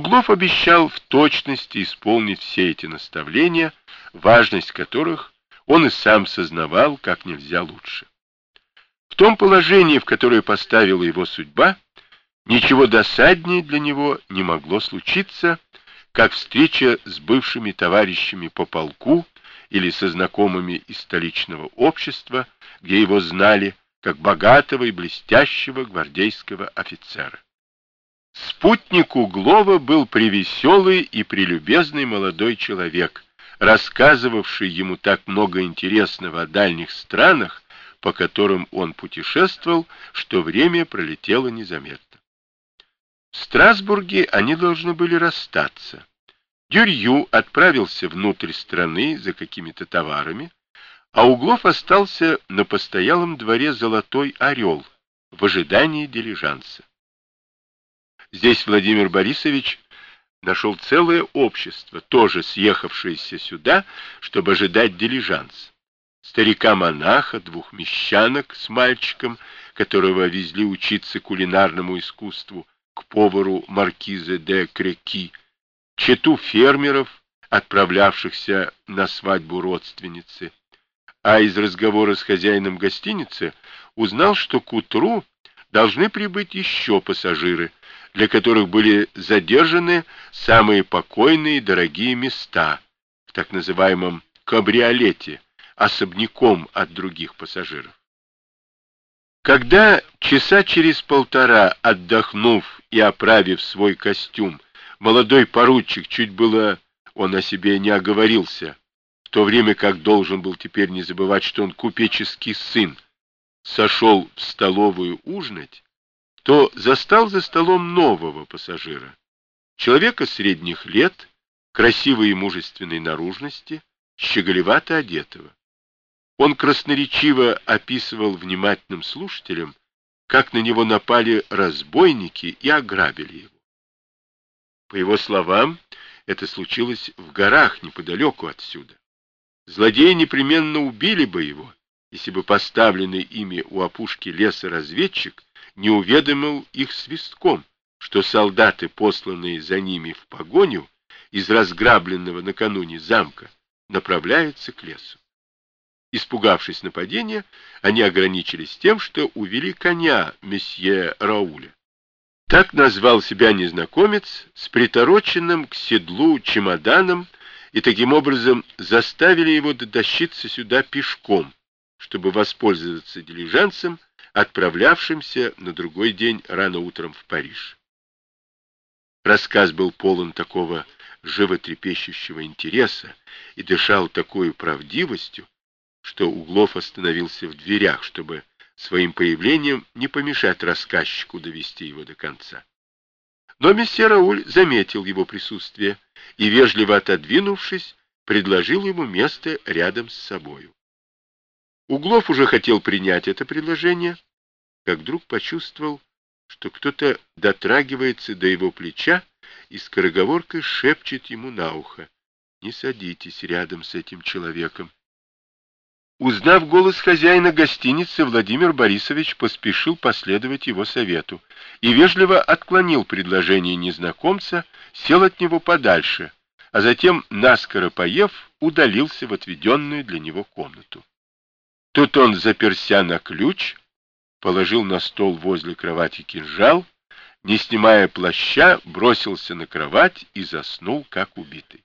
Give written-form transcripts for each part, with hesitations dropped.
Углов обещал в точности исполнить все эти наставления, важность которых он и сам сознавал как нельзя лучше. В том положении, в которое поставила его судьба, ничего досаднее для него не могло случиться, как встреча с бывшими товарищами по полку или со знакомыми из столичного общества, где его знали как богатого и блестящего гвардейского офицера. Спутник Углова был превеселый и прелюбезный молодой человек, рассказывавший ему так много интересного о дальних странах, по которым он путешествовал, что время пролетело незаметно. В Страсбурге они должны были расстаться. Дюрью отправился внутрь страны за какими-то товарами, а Углов остался на постоялом дворе «Золотой орел» в ожидании дилижанса. Здесь Владимир Борисович нашел целое общество, тоже съехавшееся сюда, чтобы ожидать дилижанс. Старика-монаха, двух мещанок с мальчиком, которого везли учиться кулинарному искусству к повару маркиза де Креки, чету фермеров, отправлявшихся на свадьбу родственницы, а из разговора с хозяином гостиницы узнал, что к утру должны прибыть еще пассажиры, для которых были задержаны самые покойные и дорогие места в так называемом кабриолете, особняком от других пассажиров. Когда часа через полтора, отдохнув и оправив свой костюм, молодой поручик, чуть было он о себе не оговорился, в то время как должен был теперь не забывать, что он купеческий сын, сошел в столовую ужинать, то застал за столом нового пассажира, человека средних лет, красивой и мужественной наружности, щеголевато одетого. Он красноречиво описывал внимательным слушателям, как на него напали разбойники и ограбили его. По его словам, это случилось в горах неподалеку отсюда. Злодеи непременно убили бы его, если бы поставленный ими у опушки леса разведчик не уведомил их свистком, что солдаты, посланные за ними в погоню из разграбленного накануне замка, направляются к лесу. Испугавшись нападения, они ограничились тем, что увели коня месье Рауля. Так назвал себя незнакомец с притороченным к седлу чемоданом, и таким образом заставили его дотащиться сюда пешком, чтобы воспользоваться дилижансом, отправлявшимся на другой день рано утром в Париж. Рассказ был полон такого животрепещущего интереса и дышал такой правдивостью, что Углов остановился в дверях, чтобы своим появлением не помешать рассказчику довести его до конца. Но месье Рауль заметил его присутствие и, вежливо отодвинувшись, предложил ему место рядом с собою. Углов уже хотел принять это предложение, как вдруг почувствовал, что кто-то дотрагивается до его плеча и скороговоркой шепчет ему на ухо: «Не садитесь рядом с этим человеком». Узнав голос хозяина гостиницы, Владимир Борисович поспешил последовать его совету и вежливо отклонил предложение незнакомца, сел от него подальше, а затем, наскоро поев, удалился в отведенную для него комнату. Тут он, заперся на ключ, положил на стол возле кровати кинжал, не снимая плаща, бросился на кровать и заснул, как убитый.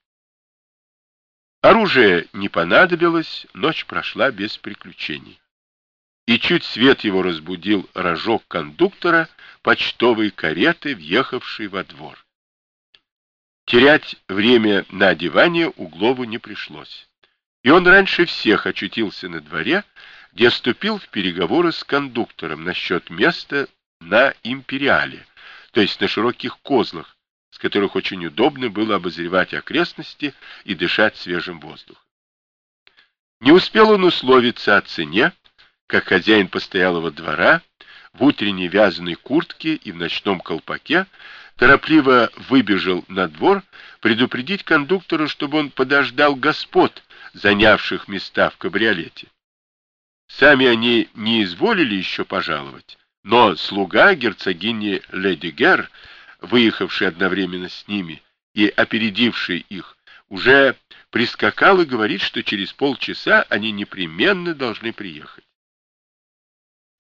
Оружие не понадобилось, ночь прошла без приключений. И чуть свет его разбудил рожок кондуктора почтовой кареты, въехавшей во двор. Терять время на одевание Углову не пришлось, и он раньше всех очутился на дворе, где вступил в переговоры с кондуктором насчет места на империале, то есть на широких козлах, с которых очень удобно было обозревать окрестности и дышать свежим воздухом. Не успел он условиться о цене, как хозяин постоялого двора в утренней вязаной куртке и в ночном колпаке торопливо выбежал на двор предупредить кондуктора, чтобы он подождал господ, занявших места в кабриолете. Сами они не изволили еще пожаловать, но слуга герцогини Ледигер выехавший одновременно с ними и опередивший их, уже прискакал и говорит, что через полчаса они непременно должны приехать.